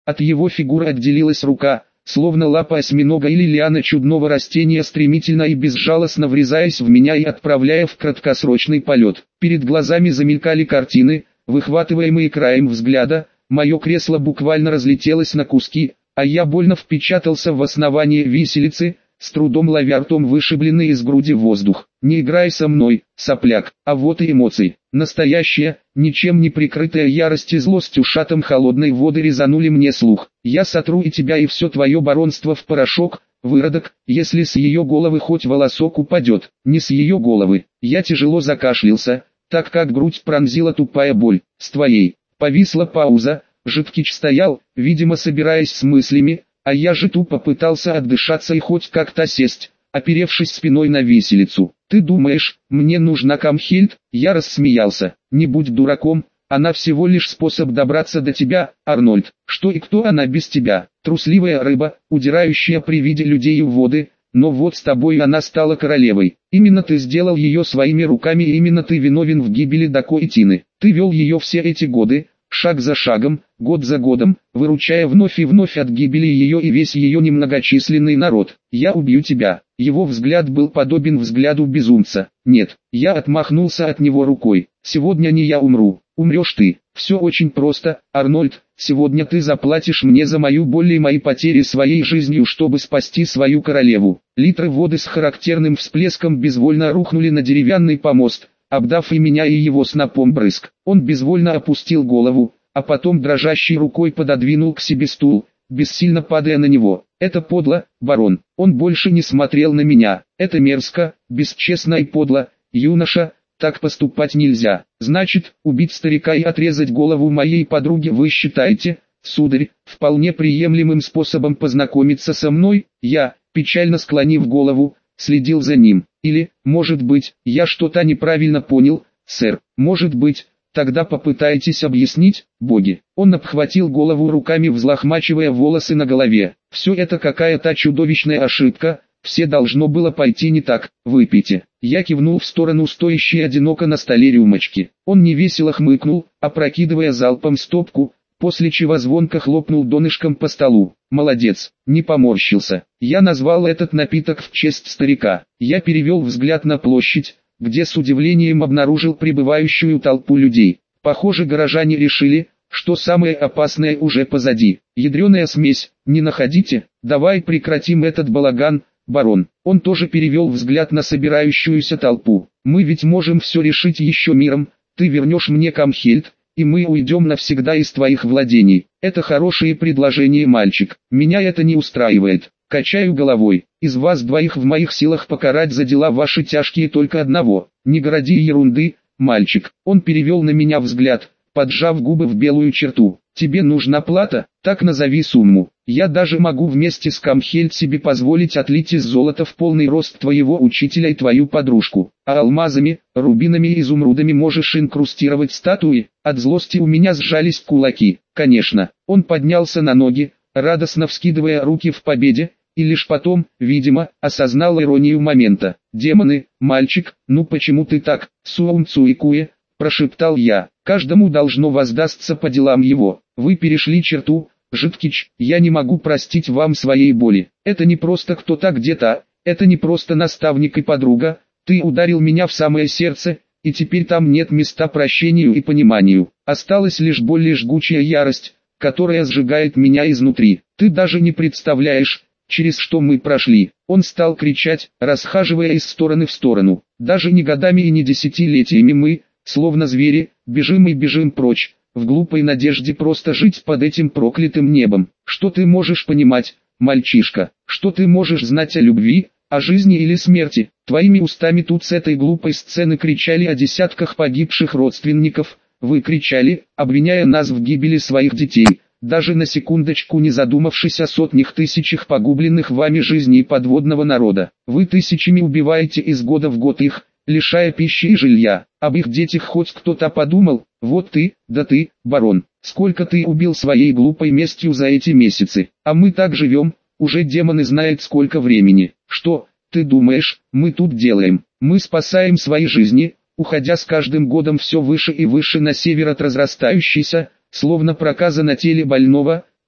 От его фигуры отделилась рука, словно лапа осьминога или лиана чудного растения, стремительно и безжалостно врезаясь в меня и отправляя в краткосрочный полет. Перед глазами замелькали картины, выхватываемые краем взгляда, мое кресло буквально разлетелось на куски, а я больно впечатался в основание виселицы, с трудом ловя ртом вышибленный из груди воздух. «Не играй со мной, сопляк», а вот и эмоции. Настоящая, ничем не прикрытая ярость и злость ушатом холодной воды резанули мне слух. «Я сотру и тебя и все твое баронство в порошок, выродок, если с ее головы хоть волосок упадет». Не с ее головы. Я тяжело закашлялся, так как грудь пронзила тупая боль. «С твоей». Повисла пауза, Житкич стоял, видимо собираясь с мыслями, а я же тупо пытался отдышаться и хоть как-то сесть, оперевшись спиной на виселицу. «Ты думаешь, мне нужна Камхельд?» Я рассмеялся. «Не будь дураком, она всего лишь способ добраться до тебя, Арнольд. Что и кто она без тебя? Трусливая рыба, удирающая при виде людей у воды, но вот с тобой она стала королевой. Именно ты сделал ее своими руками и именно ты виновен в гибели Дако и Тины. Ты вел ее все эти годы, шаг за шагом, год за годом, выручая вновь и вновь от гибели ее и весь ее немногочисленный народ. Я убью тебя». Его взгляд был подобен взгляду безумца. «Нет». Я отмахнулся от него рукой. «Сегодня не я умру, умрешь ты. Все очень просто, Арнольд. Сегодня ты заплатишь мне за мою боль и мои потери своей жизнью, чтобы спасти свою королеву». Литры воды с характерным всплеском безвольно рухнули на деревянный помост, обдав и меня и его снопом брызг. Он безвольно опустил голову, а потом дрожащей рукой пододвинул к себе стул, бессильно падая на него. «Это подло, барон». Он больше не смотрел на меня. «Это мерзко, бесчестно и подло, юноша, так поступать нельзя. Значит, убить старика и отрезать голову моей подруги вы считаете, сударь, вполне приемлемым способом познакомиться со мной?» Я, печально склонив голову, следил за ним. «Или, может быть, я что-то неправильно понял, сэр, может быть, тогда попытайтесь объяснить, боги». Он обхватил голову руками, взлохмачивая волосы на голове. «Все это какая-то чудовищная ошибка, все должно было пойти не так, выпейте». Я кивнул в сторону стоящей одиноко на столе рюмочки. Он невесело хмыкнул, опрокидывая залпом стопку, после чего звонко хлопнул донышком по столу. «Молодец», не поморщился. Я назвал этот напиток в честь старика. Я перевел взгляд на площадь, где с удивлением обнаружил прибывающую толпу людей. Похоже, горожане решили, что самое опасное уже позади. Ядреная смесь, не находите? Давай прекратим этот балаган, барон. Он тоже перевел взгляд на собирающуюся толпу. Мы ведь можем все решить еще миром. Ты вернешь мне Камхельд, и мы уйдем навсегда из твоих владений. Это хорошее предложение, мальчик. Меня это не устраивает. Качаю головой. Из вас двоих в моих силах покарать за дела ваши тяжкие только одного. Не городи ерунды, мальчик. Он перевел на меня взгляд, поджав губы в белую черту. Тебе нужна плата? Так назови сумму. Я даже могу вместе с Камхельд себе позволить отлить из золота в полный рост твоего учителя и твою подружку. А алмазами, рубинами и изумрудами можешь инкрустировать статуи. От злости у меня сжались кулаки. Конечно. Он поднялся на ноги, радостно вскидывая руки в победе, и лишь потом, видимо, осознал иронию момента. «Демоны, мальчик, ну почему ты так, Суомцуикуе?» – прошептал я. «Каждому должно воздастся по делам его. Вы перешли черту, Житкич, я не могу простить вам своей боли. Это не просто кто-то где-то, это не просто наставник и подруга, ты ударил меня в самое сердце, и теперь там нет места прощению и пониманию. Осталась лишь боль и жгучая ярость, которая сжигает меня изнутри. Ты даже не представляешь, через что мы прошли». Он стал кричать, расхаживая из стороны в сторону. «Даже не годами и не десятилетиями мы, словно звери, бежим и бежим прочь, в глупой надежде просто жить под этим проклятым небом. Что ты можешь понимать, мальчишка? Что ты можешь знать о любви, о жизни или смерти?» Твоими устами тут с этой глупой сцены кричали о десятках погибших родственников. Вы кричали, обвиняя нас в гибели своих детей, даже на секундочку не задумавшись о сотнях тысячах погубленных вами жизней подводного народа. Вы тысячами убиваете из года в год их, лишая пищи и жилья. Об их детях хоть кто-то подумал? Вот ты, да ты, барон, сколько ты убил своей глупой местью за эти месяцы. А мы так живем, уже демоны знают сколько времени. Что, ты думаешь, мы тут делаем? Мы спасаем свои жизни, уходя с каждым годом все выше и выше на север от разрастающейся, словно проказа на теле больного,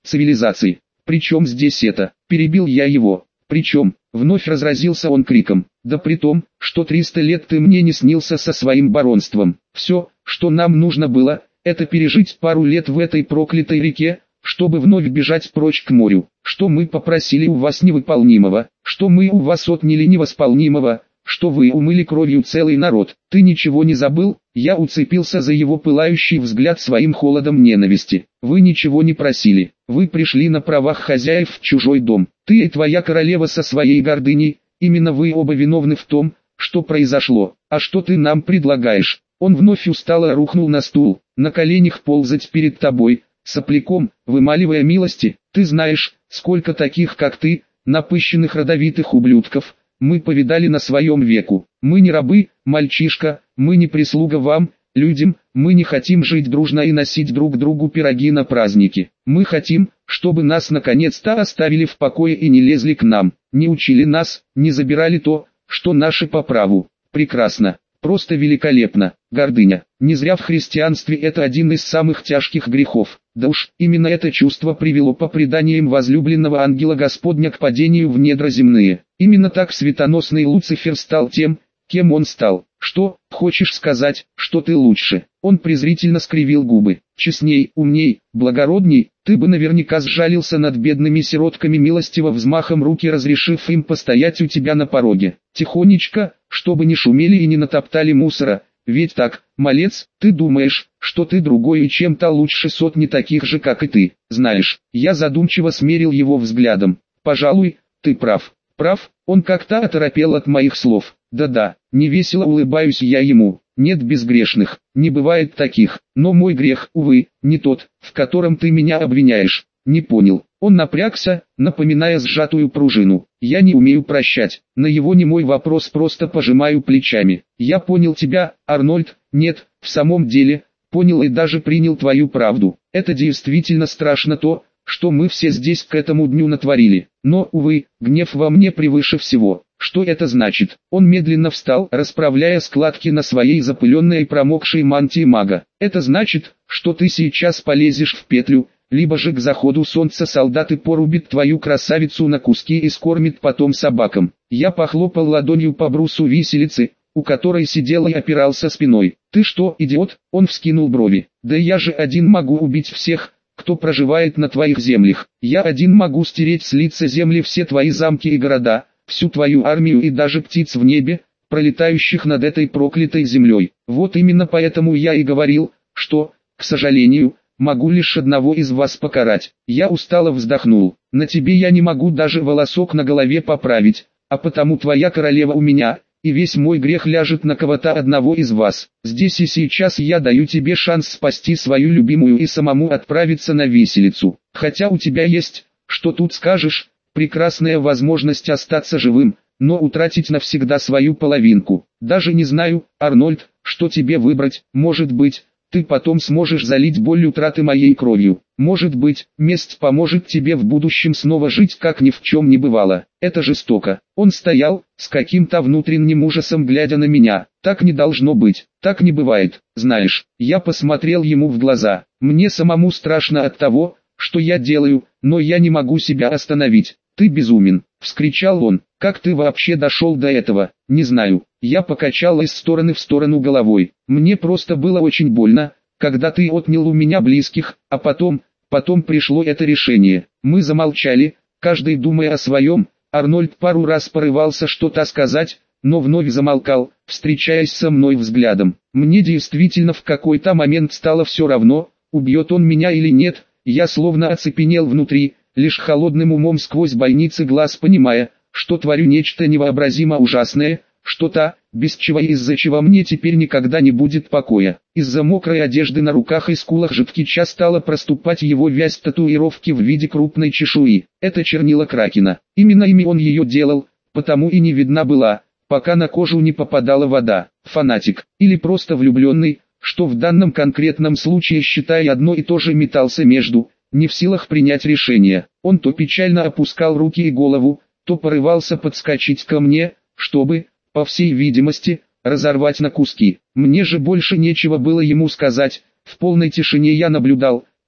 цивилизации. Причем здесь это? Перебил я его. Причем, вновь разразился он криком. Да при том, что 300 лет ты мне не снился со своим баронством. Все, что нам нужно было, это пережить пару лет в этой проклятой реке, чтобы вновь бежать прочь к морю. Что мы попросили у вас невыполнимого, что мы у вас отняли невосполнимого, что вы умыли кровью целый народ. Ты ничего не забыл? Я уцепился за его пылающий взгляд своим холодом ненависти. Вы ничего не просили. Вы пришли на правах хозяев в чужой дом. Ты и твоя королева со своей гордыней, именно вы оба виновны в том, что произошло. А что ты нам предлагаешь? Он вновь устало рухнул на стул, на коленях ползать перед тобой, сопляком, вымаливая милости. Ты знаешь, сколько таких как ты, напыщенных родовитых ублюдков, мы повидали на своем веку. Мы не рабы, мальчишка, мы не прислуга вам, людям, мы не хотим жить дружно и носить друг другу пироги на праздники. Мы хотим, чтобы нас наконец-то оставили в покое и не лезли к нам, не учили нас, не забирали то, что наше по праву. Прекрасно, просто великолепно. Гордыня. Не зря в христианстве это один из самых тяжких грехов. Да уж, именно это чувство привело по преданиям возлюбленного ангела Господня к падению в недра земные. Именно так светоносный Луцифер стал тем, кем он стал. Что, хочешь сказать, что ты лучше? Он презрительно скривил губы. Честней, умней, благородней, ты бы наверняка сжалился над бедными сиротками, милостиво взмахом руки разрешив им постоять у тебя на пороге. Тихонечко, чтобы не шумели и не натоптали мусора. Ведь так, малец, ты думаешь, что ты другой и чем-то лучше сотни таких же, как и ты. Знаешь, я задумчиво смерил его взглядом. Пожалуй, ты прав. Прав, он как-то оторопел от моих слов. Да-да, невесело улыбаюсь я ему. Нет безгрешных, не бывает таких. Но мой грех, увы, не тот, в котором ты меня обвиняешь. Не понял. Он напрягся, напоминая сжатую пружину. Я не умею прощать. На его немой вопрос просто пожимаю плечами. Я понял тебя, Арнольд. Нет, в самом деле, понял и даже принял твою правду. Это действительно страшно то, что мы все здесь к этому дню натворили. Но, увы, гнев во мне превыше всего. Что это значит? Он медленно встал, расправляя складки на своей запыленной и промокшей мантии мага. Это значит, что ты сейчас полезешь в петлю, либо же к заходу солнца солдаты порубит твою красавицу на куски и скормит потом собакам. Я похлопал ладонью по брусу виселицы, у которой сидел и опирался спиной. Ты что, идиот? Он вскинул брови. Да я же один могу убить всех, кто проживает на твоих землях. Я один могу стереть с лица земли все твои замки и города, всю твою армию и даже птиц в небе, пролетающих над этой проклятой землей. Вот именно поэтому я и говорил, что, к сожалению, могу лишь одного из вас покарать. Я устало вздохнул. На тебе я не могу даже волосок на голове поправить, а потому твоя королева у меня, и весь мой грех ляжет на кого-то одного из вас. Здесь и сейчас я даю тебе шанс спасти свою любимую и самому отправиться на виселицу. Хотя у тебя есть, что тут скажешь, прекрасная возможность остаться живым, но утратить навсегда свою половинку. Даже не знаю, Арнольд, что тебе выбрать. Может быть, ты потом сможешь залить боль утраты моей кровью. Может быть, месть поможет тебе в будущем снова жить, как ни в чем не бывало. Это жестоко. Он стоял, с каким-то внутренним ужасом глядя на меня. Так не должно быть, так не бывает. Знаешь, я посмотрел ему в глаза. Мне самому страшно от того, что я делаю, но я не могу себя остановить. «Ты безумен!» — вскричал он. «Как ты вообще дошел до этого?» «Не знаю». Я покачал из стороны в сторону головой. «Мне просто было очень больно, когда ты отнял у меня близких, а потом пришло это решение». Мы замолчали, каждый думая о своем. Арнольд пару раз порывался что-то сказать, но вновь замолкал, встречаясь со мной взглядом. Мне действительно в какой-то момент стало все равно, убьет он меня или нет. Я словно оцепенел внутри, лишь холодным умом сквозь бойницы глаз понимая, что творю нечто невообразимо ужасное, что-то, без чего и из-за чего мне теперь никогда не будет покоя. Из-за мокрой одежды на руках и скулах жидкича стала проступать его вязь татуировки в виде крупной чешуи. Это чернила Кракена. Именно ими он ее делал, потому и не видна была, пока на кожу не попадала вода. Фанатик, или просто влюбленный, что в данном конкретном случае, считая одно и то же, метался между, не в силах принять решение. Он то печально опускал руки и голову, то порывался подскочить ко мне, чтобы, по всей видимости, разорвать на куски. Мне же больше нечего было ему сказать. В полной тишине я наблюдал,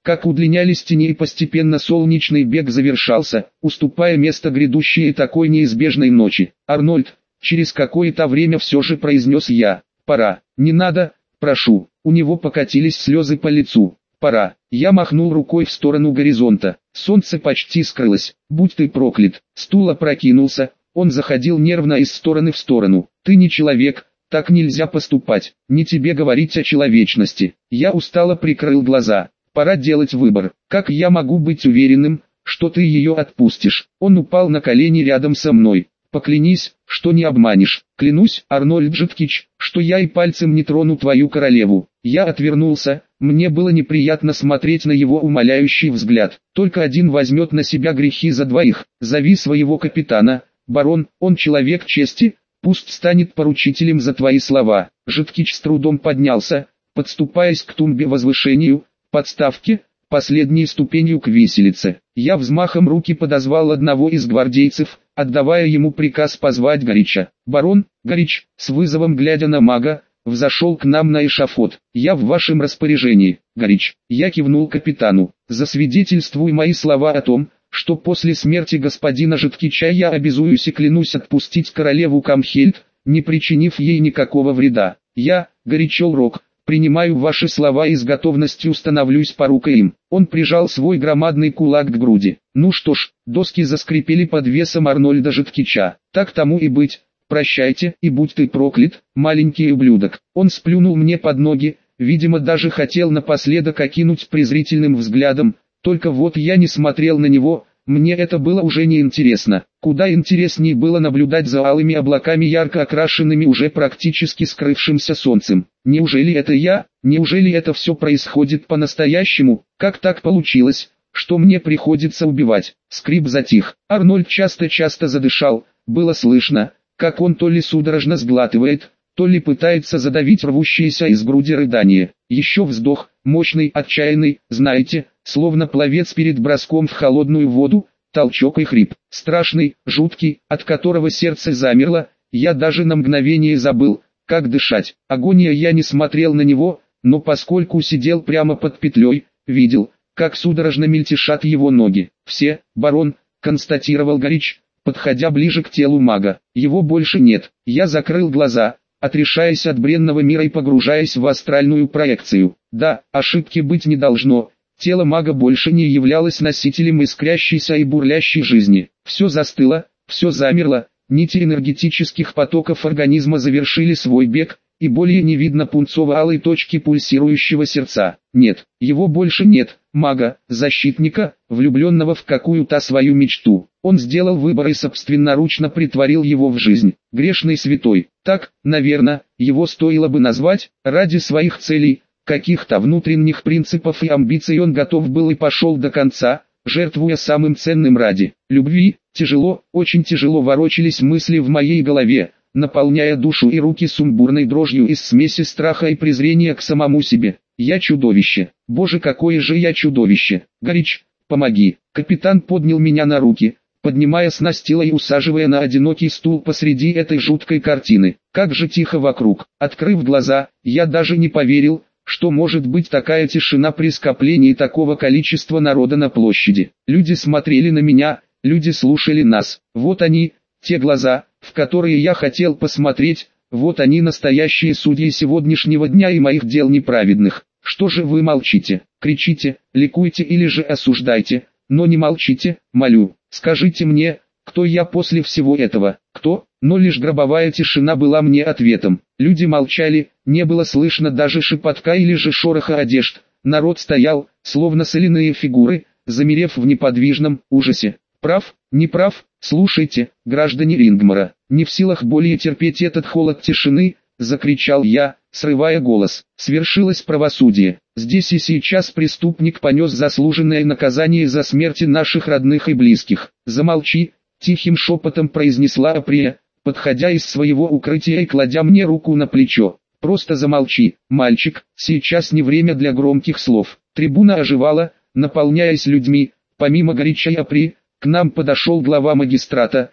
как удлинялись тени и постепенно солнечный бег завершался, уступая место грядущей такой неизбежной ночи. «Арнольд», через какое-то время все же произнес я, «пора». «Не надо, прошу». У него покатились слезы по лицу. «Пора». Я махнул рукой в сторону горизонта. Солнце почти скрылось. «Будь ты проклят». Стул опрокинулся. Он заходил нервно из стороны в сторону. «Ты не человек, так нельзя поступать. Не тебе говорить о человечности». Я устало прикрыл глаза. «Пора делать выбор. Как я могу быть уверенным, что ты ее отпустишь?» Он упал на колени рядом со мной. «Поклянись, что не обманешь». «Клянусь, Арнольд Житкич, что я и пальцем не трону твою королеву». Я отвернулся, мне было неприятно смотреть на его умоляющий взгляд. «Только один возьмет на себя грехи за двоих. Зови своего капитана, барон, он человек чести, пусть станет поручителем за твои слова». Житкич с трудом поднялся, подступаясь к тумбе возвышению, подставке, последней ступенью к виселице. Я взмахом руки подозвал одного из гвардейцев, отдавая ему приказ позвать Горича. «Барон, Горич», с вызовом глядя на мага, взошел к нам на эшафот. «Я в вашем распоряжении, Горич». Я кивнул капитану. «Засвидетельствуй мои слова о том, что после смерти господина Житкича я обязуюсь и клянусь отпустить королеву Камхельд, не причинив ей никакого вреда. Я, Горичел Рок, принимаю ваши слова и с готовностью становлюсь порукой им». Он прижал свой громадный кулак к груди. «Ну что ж», доски заскрипели под весом Арнольда Житкича. «Так тому и быть. Прощайте, и будь ты проклят, маленький ублюдок». Он сплюнул мне под ноги, видимо даже хотел напоследок окинуть презрительным взглядом, только вот я не смотрел на него, мне это было уже не интересно. Куда интереснее было наблюдать за алыми облаками, ярко окрашенными уже практически скрывшимся солнцем. Неужели это я? Неужели это все происходит по-настоящему? Как так получилось, что мне приходится убивать? Скрип затих. Арнольд часто-часто задышал, было слышно, как он то ли судорожно сглатывает, то ли пытается задавить рвущиеся из груди рыдания. Еще вздох, мощный, отчаянный, знаете, словно пловец перед броском в холодную воду, толчок и хрип. Страшный, жуткий, от которого сердце замерло, я даже на мгновение забыл, как дышать. Агония. Я не смотрел на него, но поскольку сидел прямо под петлей, видел, как судорожно мельтешат его ноги. «Все, барон», констатировал Горич, подходя ближе к телу мага. «Его больше нет». Я закрыл глаза, отрешаясь от бренного мира и погружаясь в астральную проекцию. Да, ошибки быть не должно. Тело мага больше не являлось носителем искрящейся и бурлящей жизни. Все застыло, все замерло, нити энергетических потоков организма завершили свой бег, и более не видно пунцово-алой точки пульсирующего сердца. Нет, его больше нет, мага, защитника, влюбленного в какую-то свою мечту. Он сделал выбор и собственноручно притворил его в жизнь. Грешный святой, так, наверное, его стоило бы назвать, ради своих целей, каких-то внутренних принципов и амбиций он готов был и пошел до конца, жертвуя самым ценным ради любви. Тяжело, очень тяжело ворочались мысли в моей голове, наполняя душу и руки сумбурной дрожью из смеси страха и презрения к самому себе. Я чудовище. Боже, какое же я чудовище. Горич, помоги. Капитан поднял меня на руки, поднимая с настила и усаживая на одинокий стул посреди этой жуткой картины. Как же тихо вокруг. Открыв глаза, я даже не поверил, что может быть такая тишина при скоплении такого количества народа на площади. Люди смотрели на меня, люди слушали нас. Вот они, те глаза, в которые я хотел посмотреть, вот они настоящие судьи сегодняшнего дня и моих дел неправедных. Что же вы молчите, кричите, ликуйте или же осуждайте, но не молчите, молю. Скажите мне, кто я после всего этого, кто? Но лишь гробовая тишина была мне ответом. Люди молчали, не было слышно даже шепотка или же шороха одежд. Народ стоял, словно соляные фигуры, замерев в неподвижном ужасе. Прав, не прав, слушайте, граждане Рингмара, не в силах более терпеть этот холод тишины, закричал я, срывая голос. Свершилось правосудие. Здесь и сейчас преступник понес заслуженное наказание за смерти наших родных и близких. Замолчи, тихим шепотом произнесла Априя, подходя из своего укрытия и кладя мне руку на плечо. Просто замолчи, мальчик, сейчас не время для громких слов. Трибуна оживала, наполняясь людьми. Помимо Горича и Априи, к нам подошел глава магистрата,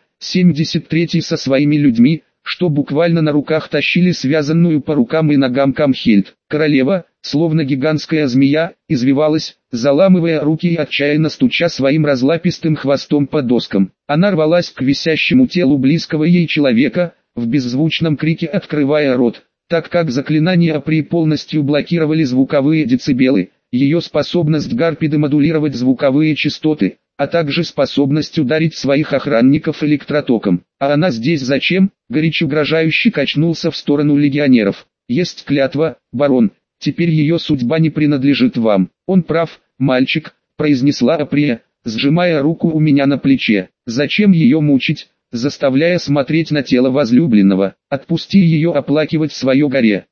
73-й со своими людьми, что буквально на руках тащили связанную по рукам и ногам Камхельд. Королева, словно гигантская змея, извивалась, заламывая руки и отчаянно стуча своим разлапистым хвостом по доскам. Она рвалась к висящему телу близкого ей человека, в беззвучном крике открывая рот, так как заклинания Апри полностью блокировали звуковые децибелы, ее способность Гарпиды модулировать звуковые частоты, а также способность ударить своих охранников электротоком. А она здесь зачем? Горячо угрожающе качнулся в сторону легионеров. Есть клятва, барон, теперь ее судьба не принадлежит вам. Он прав, мальчик, произнесла Априя, сжимая руку у меня на плече. Зачем ее мучить, заставляя смотреть на тело возлюбленного? Отпусти ее оплакивать свое горе.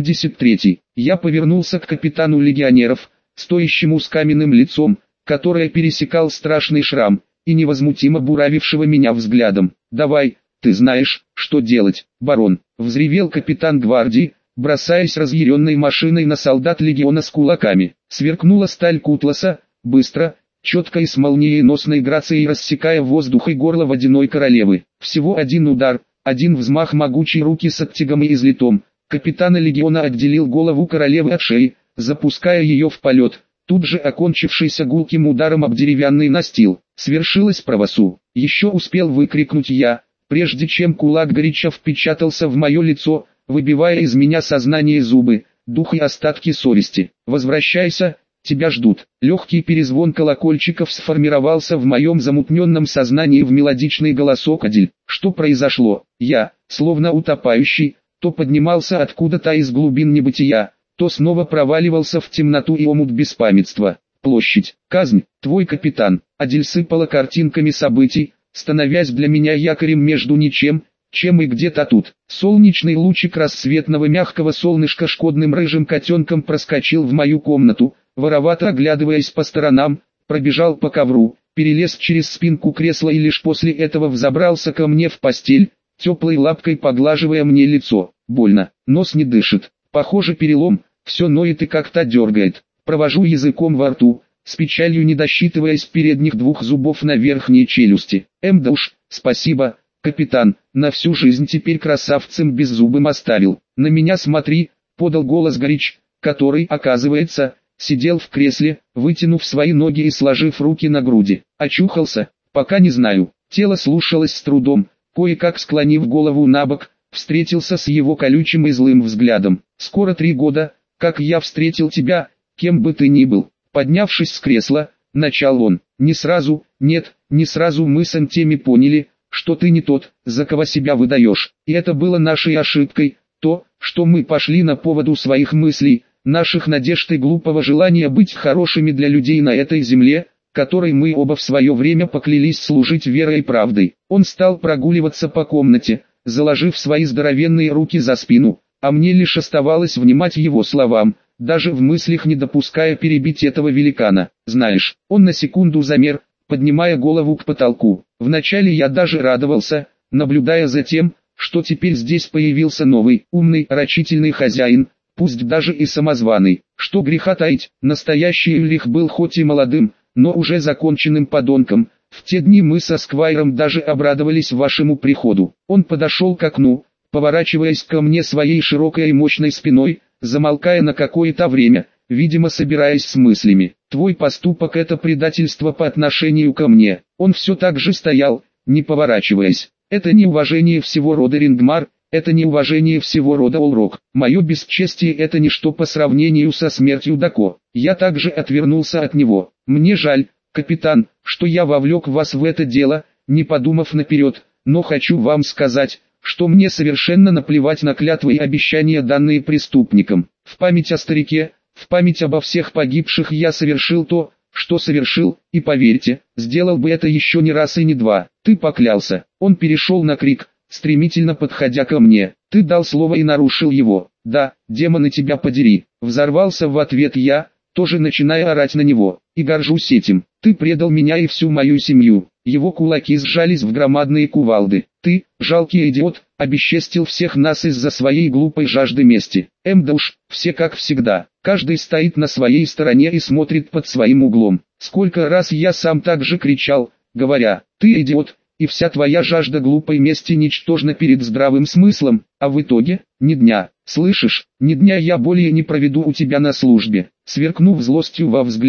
73. Я повернулся к капитану легионеров, стоящему с каменным лицом, которое пересекал страшный шрам, и невозмутимо буравившего меня взглядом. «Давай, ты знаешь, что делать, барон», — взревел капитан гвардии, бросаясь разъяренной машиной на солдат легиона с кулаками. Сверкнула сталь кутласа, быстро, четко и с молниеносной грацией рассекая воздух и горло водяной королевы. Всего один удар, один взмах могучей руки с оттягом и излитом. Капитана легиона отделил голову королевы от шеи, запуская ее в полет, тут же окончившийся гулким ударом об деревянный настил. Свершилось правосу. Еще успел выкрикнуть я, прежде чем кулак горячо впечатался в мое лицо, выбивая из меня сознание и зубы, дух и остатки совести. «Возвращайся, тебя ждут». Легкий перезвон колокольчиков сформировался в моем замутненном сознании в мелодичный голосок Адель. Что произошло? Я, словно утопающий, то поднимался откуда-то из глубин небытия, то снова проваливался в темноту и омут беспамятства. Площадь, казнь, твой капитан. Адель сыпала картинками событий, становясь для меня якорем между ничем, чем и где-то тут. Солнечный лучик рассветного мягкого солнышка шкодным рыжим котенком проскочил в мою комнату, воровато оглядываясь по сторонам, пробежал по ковру, перелез через спинку кресла и лишь после этого взобрался ко мне в постель, теплой лапкой поглаживая мне лицо. Больно, нос не дышит, похоже перелом, все ноет и как-то дергает. Провожу языком во рту, с печалью не досчитываясь передних двух зубов на верхней челюсти. Да уж, спасибо, капитан, на всю жизнь теперь красавцем беззубым оставил. На меня смотри, подал голос горяч, который, оказывается, сидел в кресле, вытянув свои ноги и сложив руки на груди. Очухался? Пока не знаю. Тело слушалось с трудом, кое-как склонив голову набок, встретился с его колючим и злым взглядом. Скоро 3 года, как я встретил тебя, кем бы ты ни был. Поднявшись с кресла, начал он. Не сразу, нет, не сразу мы с Антеми поняли, что ты не тот, за кого себя выдаешь. И это было нашей ошибкой, то, что мы пошли на поводу своих мыслей, наших надежд и глупого желания быть хорошими для людей на этой земле, которой мы оба в свое время поклялись служить верой и правдой. Он стал прогуливаться по комнате, заложив свои здоровенные руки за спину, а мне лишь оставалось внимать его словам, даже в мыслях не допуская перебить этого великана. Знаешь, он на секунду замер, поднимая голову к потолку. Вначале я даже радовался, наблюдая за тем, что теперь здесь появился новый, умный, рачительный хозяин, пусть даже и самозваный. Что греха таить, настоящий Ильих был хоть и молодым, но уже законченным подонком. В те дни мы со Сквайром даже обрадовались вашему приходу. Он подошел к окну, поворачиваясь ко мне своей широкой и мощной спиной, замолкая на какое-то время, видимо собираясь с мыслями. Твой поступок — это предательство по отношению ко мне. Он все так же стоял, не поворачиваясь. Это неуважение всего рода Рингмар, это неуважение всего рода Олрок. Мое бесчестие — это ничто по сравнению со смертью Дако. Я также отвернулся от него. Мне жаль, капитан, что я вовлек вас в это дело, не подумав наперед, но хочу вам сказать, что мне совершенно наплевать на клятвы и обещания, данные преступникам. В память о старике, в память обо всех погибших я совершил то, что совершил, и поверьте, сделал бы это еще не раз и не два. Ты поклялся. Он перешел на крик, стремительно подходя ко мне. Ты дал слово и нарушил его. Да, демоны тебя подери. Взорвался в ответ я, тоже начиная орать на него. И горжусь этим. Ты предал меня и всю мою семью. Его кулаки сжались в громадные кувалды. Ты, жалкий идиот, обесчестил всех нас из-за своей глупой жажды мести. Да уж, все как всегда. Каждый стоит на своей стороне и смотрит под своим углом. Сколько раз я сам так же кричал, говоря: ты идиот, и вся твоя жажда глупой мести ничтожна перед здравым смыслом, а в итоге, ни дня, слышишь, ни дня я более не проведу у тебя на службе. Сверкнув злостью во взгляде,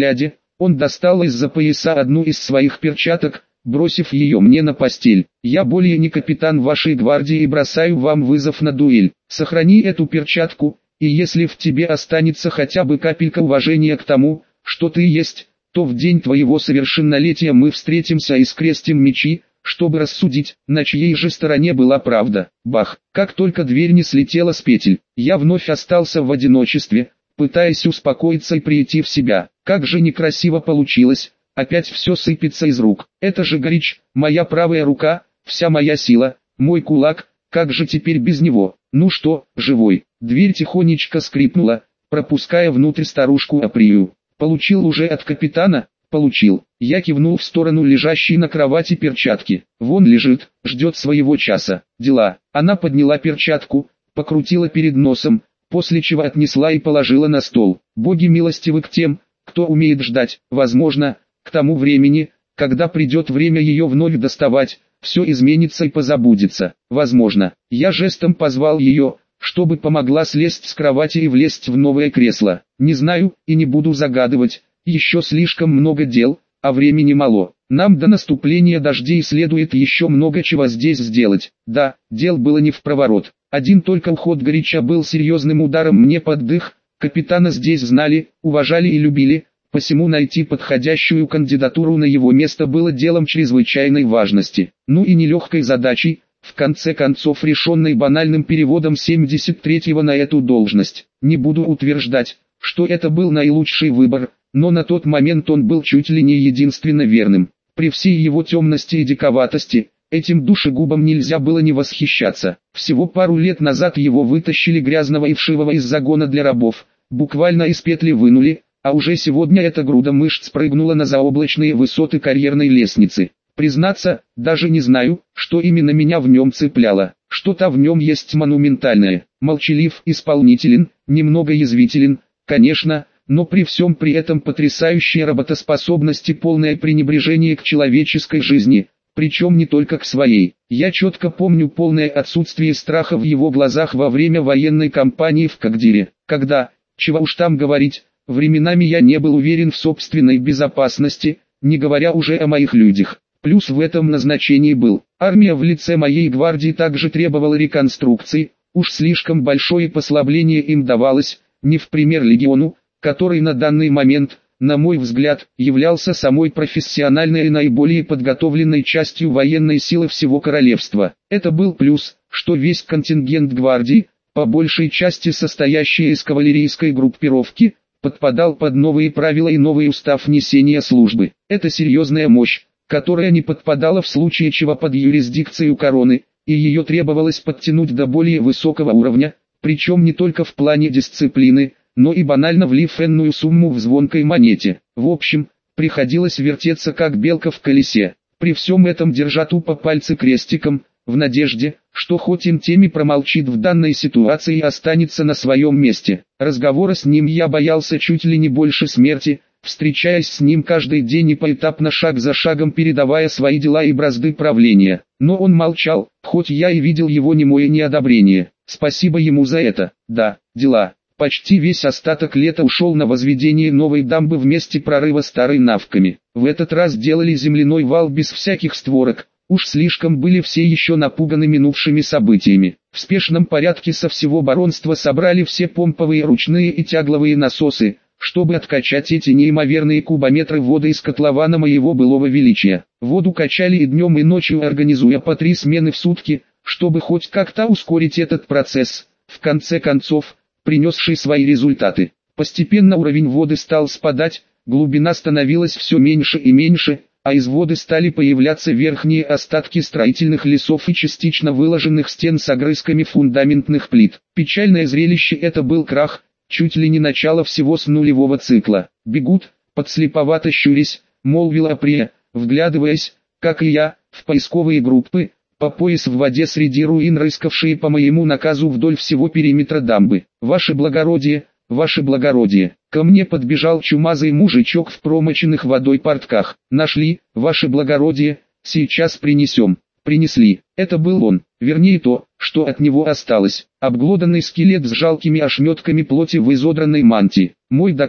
Он достал из-за пояса одну из своих перчаток, бросив ее мне на постель. «Я более не капитан вашей гвардии и бросаю вам вызов на дуэль. Сохрани эту перчатку, и если в тебе останется хотя бы капелька уважения к тому, что ты есть, то в день твоего совершеннолетия мы встретимся и скрестим мечи, чтобы рассудить, на чьей же стороне была правда». Бах! Как только дверь не слетела с петель, я вновь остался в одиночестве, пытаясь успокоиться и прийти в себя. Как же некрасиво получилось, опять все сыпется из рук. Это же Горич, моя правая рука, вся моя сила, мой кулак, как же теперь без него? Ну что, живой? Дверь тихонечко скрипнула, пропуская внутрь старушку Априю. «Получил уже от капитана?» «Получил». Я кивнул в сторону лежащей на кровати перчатки. «Вон лежит, ждет своего часа. Дела». Она подняла перчатку, покрутила перед носом, после чего отнесла и положила на стол. «Боги милостивы к тем, кто умеет ждать. Возможно, к тому времени, когда придет время ее вновь доставать, все изменится и позабудется. Возможно». Я жестом позвал ее, чтобы помогла слезть с кровати и влезть в новое кресло. «Не знаю и не буду загадывать, еще слишком много дел, а времени мало. Нам до наступления дождей следует еще много чего здесь сделать». Да, дел было не впроворот. Один только уход Горяча был серьезным ударом мне под дых. Капитана здесь знали, уважали и любили, посему найти подходящую кандидатуру на его место было делом чрезвычайной важности. Ну и нелегкой задачей, в конце концов решенной банальным переводом 73-го на эту должность. Не буду утверждать, что это был наилучший выбор, но на тот момент он был чуть ли не единственно верным. При всей его темности и диковатости, этим душегубом нельзя было не восхищаться. Всего пару лет назад его вытащили грязного и вшивого из загона для рабов, буквально из петли вынули, а уже сегодня эта груда мышц прыгнула на заоблачные высоты карьерной лестницы. Признаться, даже не знаю, что именно меня в нем цепляло. Что-то в нем есть монументальное. Молчалив, исполнителен, немного язвителен, конечно, но при всем при этом потрясающая работоспособность и полное пренебрежение к человеческой жизни, причем не только к своей. Я четко помню полное отсутствие страха в его глазах во время военной кампании в Кагдире, когда, чего уж там говорить, временами я не был уверен в собственной безопасности, не говоря уже о моих людях. Плюс в этом назначении был. Армия в лице моей гвардии также требовала реконструкции, уж слишком большое послабление им давалось, не в пример легиону, который на данный момент, на мой взгляд, являлся самой профессиональной и наиболее подготовленной частью военной силы всего королевства. Это был плюс, что весь контингент гвардии, по большей части состоящий из кавалерийской группировки, подпадал под новые правила и новый устав несения службы. Это серьезная мощь, которая не подпадала в случае чего под юрисдикцию короны, и ее требовалось подтянуть до более высокого уровня, причем не только в плане дисциплины, но и банально влив энную сумму в звонкой монете. В общем, приходилось вертеться как белка в колесе, при всем этом держа тупо пальцы крестиком, в надежде, что хоть Интеми промолчит в данной ситуации и останется на своем месте. Разговора с ним я боялся чуть ли не больше смерти, встречаясь с ним каждый день и поэтапно шаг за шагом передавая свои дела и бразды правления. Но он молчал, хоть я и видел его немое неодобрение. Спасибо ему за это. Да, дела. Почти весь остаток лета ушел на возведение новой дамбы в месте прорыва старой навками. В этот раз делали земляной вал без всяких створок. Уж слишком были все еще напуганы минувшими событиями. В спешном порядке со всего баронства собрали все помповые ручные и тягловые насосы, чтобы откачать эти неимоверные кубометры воды из котлована моего былого величия. Воду качали и днем и ночью, организуя по 3 смены в сутки, чтобы хоть как-то ускорить этот процесс, в конце концов, принесший свои результаты. Постепенно уровень воды стал спадать, глубина становилась все меньше и меньше, а из воды стали появляться верхние остатки строительных лесов и частично выложенных стен с огрызками фундаментных плит. Печальное зрелище это был крах, чуть ли не начало всего с нулевого цикла. «Бегут», подслеповато щурясь, молвила Априя, вглядываясь, как и я, в поисковые группы, по пояс в воде среди руин, рыскавшие по моему наказу вдоль всего периметра дамбы. «Ваше благородие, ваше благородие!» Ко мне подбежал чумазый мужичок в промоченных водой портках. «Нашли, ваше благородие, сейчас принесем». Принесли. Это был он, вернее то, что от него осталось. Обглоданный скелет с жалкими ошметками плоти в изодранной мантии. «Мой Дако,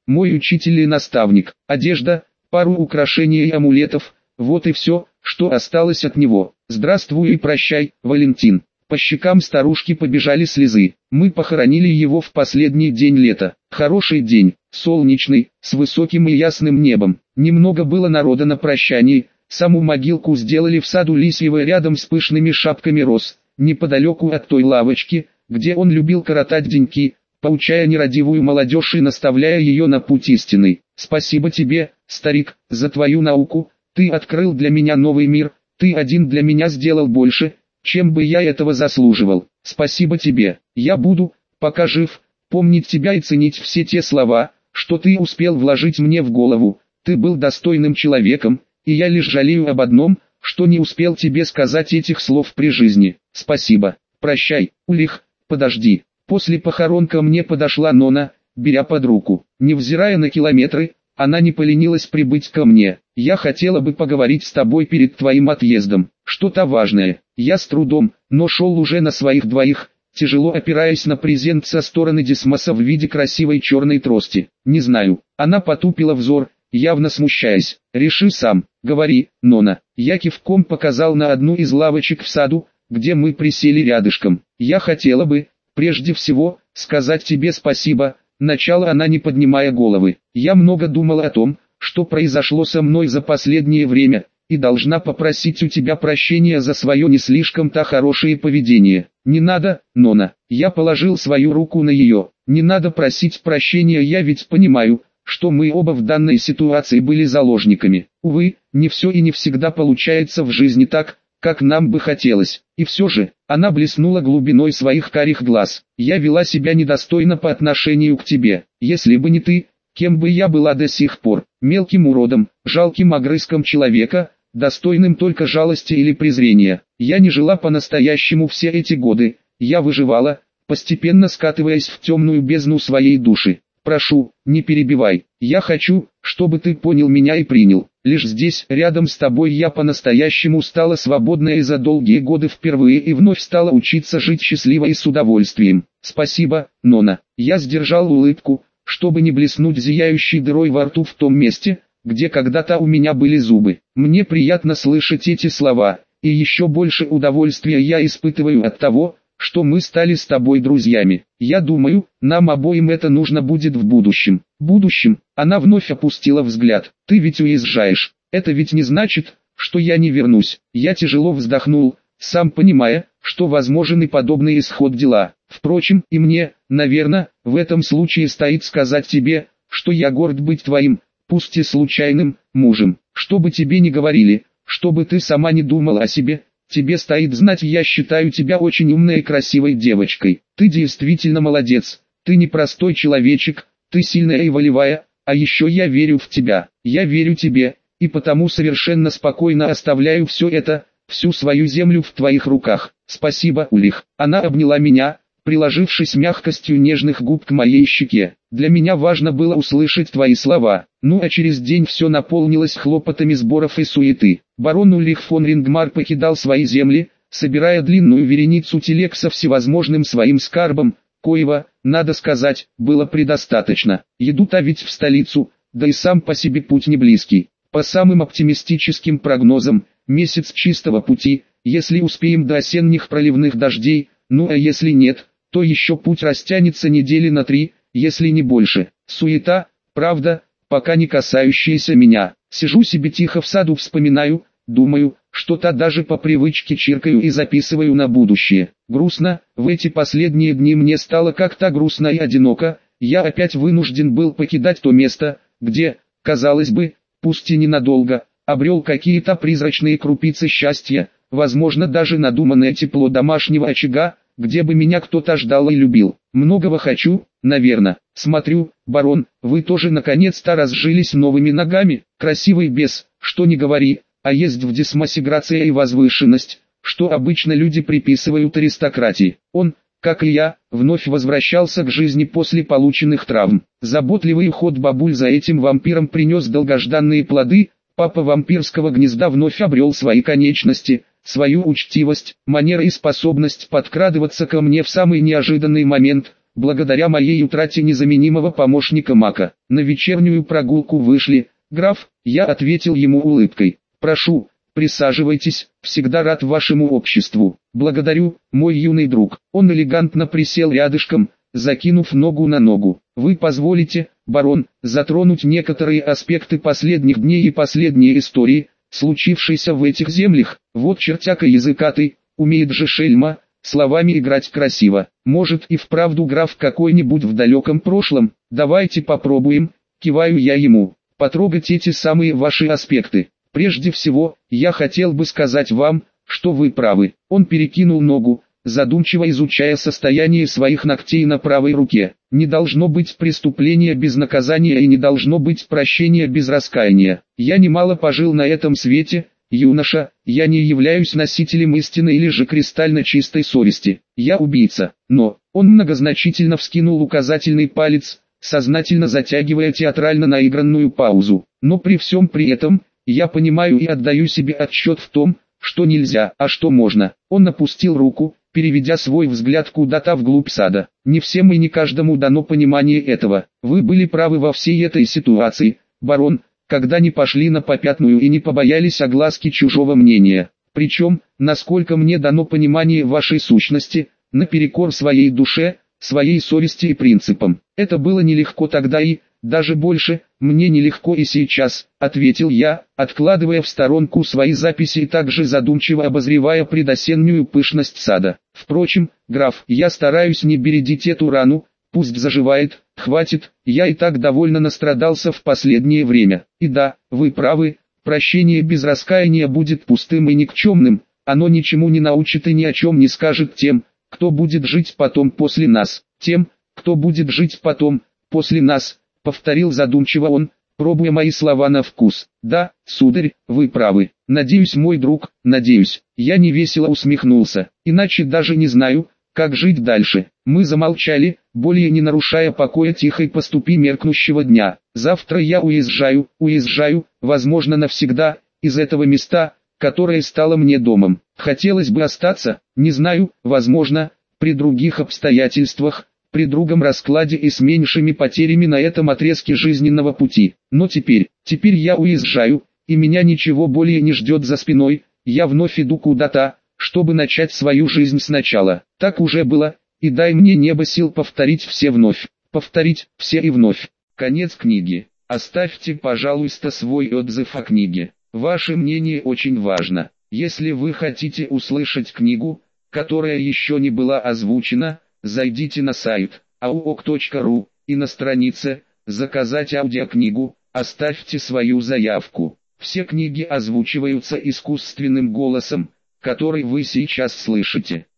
мой учитель и наставник. Одежда, пару украшений и амулетов, вот и все, что осталось от него. Здравствуй и прощай, Валентин. По щекам старушки побежали слезы. Мы похоронили его в последний день лета. Хороший день, солнечный, с высоким и ясным небом. Немного было народа на прощании. Саму могилку сделали в саду Лисьего рядом с пышными шапками роз, неподалеку от той лавочки, где он любил коротать деньки, поучая нерадивую молодежь и наставляя ее на путь истинный. Спасибо тебе, старик, за твою науку, ты открыл для меня новый мир, ты один для меня сделал больше, чем бы я этого заслуживал. Спасибо тебе, я буду, пока жив, помнить тебя и ценить все те слова, что ты успел вложить мне в голову. Ты был достойным человеком, и я лишь жалею об одном, что не успел тебе сказать этих слов при жизни. Спасибо. Прощай, Ульрих, подожди. После похорон ко мне подошла Нона, беря под руку. Невзирая на километры, она не поленилась прибыть ко мне. Я хотела бы поговорить с тобой перед твоим отъездом. Что-то важное. Я с трудом, но шел уже на своих двоих, тяжело опираясь на презент со стороны Дисмоса в виде красивой черной трости. Не знаю. Она потупила взор, явно смущаясь. Реши сам, говори, Нона. Я кивком показал на одну из лавочек в саду, где мы присели рядышком. Я хотела бы, прежде всего, сказать тебе спасибо. Начала она, не поднимая головы. Я много думала о том, что произошло со мной за последнее время, и должна попросить у тебя прощения за свое не слишком-то хорошее поведение. Не надо, Нона. Я положил свою руку на ее. Не надо просить прощения, я ведь понимаю, что мы оба в данной ситуации были заложниками. Увы, не все и не всегда получается в жизни так, как нам бы хотелось. И все же, она блеснула глубиной своих карих глаз. Я вела себя недостойно по отношению к тебе. Если бы не ты, кем бы я была до сих пор? Мелким уродом, жалким огрызком человека, достойным только жалости или презрения. Я не жила по-настоящему все эти годы. Я выживала, постепенно скатываясь в темную бездну своей души. Прошу, не перебивай. Я хочу, чтобы ты понял меня и принял. Лишь здесь, рядом с тобой, я по-настоящему стала свободной и за долгие годы впервые и вновь стала учиться жить счастливо и с удовольствием. Спасибо, Нона. Я сдержал улыбку, чтобы не блеснуть зияющей дырой во рту в том месте, где когда-то у меня были зубы. Мне приятно слышать эти слова, и еще больше удовольствия я испытываю от того, что мы стали с тобой друзьями. Я думаю, нам обоим это нужно будет в будущем. Будущем, она вновь опустила взгляд. Ты ведь уезжаешь. Это ведь не значит, что я не вернусь. Я тяжело вздохнул, сам понимая, что возможен и подобный исход дела. Впрочем, и мне, наверное, в этом случае стоит сказать тебе, что я горд быть твоим, пусть и случайным, мужем. Что бы тебе ни говорили, что бы ты сама не думала о себе, тебе стоит знать, я считаю тебя очень умной и красивой девочкой. Ты действительно молодец, ты не простой человечек, ты сильная и волевая, а еще я верю в тебя. Я верю тебе, и потому совершенно спокойно оставляю все это, всю свою землю в твоих руках. Спасибо, Ульрих. Она обняла меня, приложившись мягкостью нежных губ к моей щеке. Для меня важно было услышать твои слова. Ну а через день все наполнилось хлопотами сборов и суеты. Барон Ульрих фон Рингмар покидал свои земли, собирая длинную вереницу телег со всевозможным своим скарбом, коего, надо сказать, было предостаточно. Едут-то ведь в столицу, да и сам по себе путь не близкий. По самым оптимистическим прогнозам, месяц чистого пути, если успеем до осенних проливных дождей, ну а если нет, то еще путь растянется недели на 3, если не больше. Суета, правда, пока не касающаяся меня. Сижу себе тихо в саду, вспоминаю, думаю, что-то даже по привычке чиркаю и записываю на будущее. Грустно, в эти последние дни мне стало как-то грустно и одиноко, я опять вынужден был покидать то место, где, казалось бы, пусть и ненадолго, обрел какие-то призрачные крупицы счастья, возможно даже надуманное тепло домашнего очага, где бы меня кто-то ждал и любил. Многого хочу, наверное. Смотрю, барон, вы тоже наконец-то разжились новыми ногами. Красивый бес, что не говори, а есть в Дисмосе грация и возвышенность, что обычно люди приписывают аристократии. Он, как и я, вновь возвращался к жизни после полученных травм. Заботливый уход бабуль за этим вампиром принес долгожданные плоды. Папа вампирского гнезда вновь обрел свои конечности, свою учтивость, манеры и способность подкрадываться ко мне в самый неожиданный момент. благодаря моей утрате незаменимого помощника Мака. На вечернюю прогулку вышли, граф, я ответил ему улыбкой. Прошу, присаживайтесь, всегда рад вашему обществу. Благодарю, мой юный друг. Он элегантно присел рядышком, закинув ногу на ногу. Вы позволите, барон, затронуть некоторые аспекты последних дней и последней истории, случившейся в этих землях. Вот чертяка языкатый, умеет же шельма, словами играть красиво. Может и вправду граф какой-нибудь в далеком прошлом. Давайте попробуем, киваю я ему, потрогать эти самые ваши аспекты. Прежде всего, я хотел бы сказать вам, что вы правы. Он перекинул ногу, задумчиво изучая состояние своих ногтей на правой руке. Не должно быть преступления без наказания и не должно быть прощения без раскаяния. Я немало пожил на этом свете, юноша, я не являюсь носителем истины или же кристально чистой совести. Я убийца. Но, он многозначительно вскинул указательный палец, сознательно затягивая театрально наигранную паузу. Но при всем при этом, я понимаю и отдаю себе отчет в том, что нельзя, а что можно. Он опустил руку, переведя свой взгляд куда-то вглубь сада. Не всем и не каждому дано понимание этого. Вы были правы во всей этой ситуации, барон, когда не пошли на попятную и не побоялись огласки чужого мнения. Причем, насколько мне дано понимание вашей сущности, наперекор своей душе, своей совести и принципам. Это было нелегко тогда и, даже больше, мне нелегко и сейчас, ответил я, откладывая в сторонку свои записи и также задумчиво обозревая предосеннюю пышность сада. Впрочем, граф, я стараюсь не бередить эту рану, пусть заживает, хватит, я и так довольно настрадался в последнее время. И да, вы правы, прощение без раскаяния будет пустым и никчемным, оно ничему не научит и ни о чем не скажет тем, кто будет жить потом после нас. Тем, кто будет жить потом, после нас, повторил задумчиво он, пробуя мои слова на вкус. Да, сударь, вы правы. Надеюсь, мой друг, надеюсь. Я невесело усмехнулся. Иначе даже не знаю, как жить дальше. Мы замолчали, более не нарушая покоя тихой поступи меркнущего дня. Завтра я уезжаю, возможно навсегда, из этого места, которое стало мне домом. Хотелось бы остаться, не знаю, возможно, при других обстоятельствах, при другом раскладе и с меньшими потерями на этом отрезке жизненного пути. Но теперь я уезжаю, и меня ничего более не ждет за спиной, я вновь иду куда-то, чтобы начать свою жизнь сначала. Так уже было, и дай мне небо сил повторить все вновь, повторить все и вновь. Конец книги. Оставьте, пожалуйста, свой отзыв о книге. Ваше мнение очень важно. Если вы хотите услышать книгу, которая еще не была озвучена, зайдите на сайт auok.ru и на странице «Заказать аудиокнигу» оставьте свою заявку. Все книги озвучиваются искусственным голосом, который вы сейчас слышите.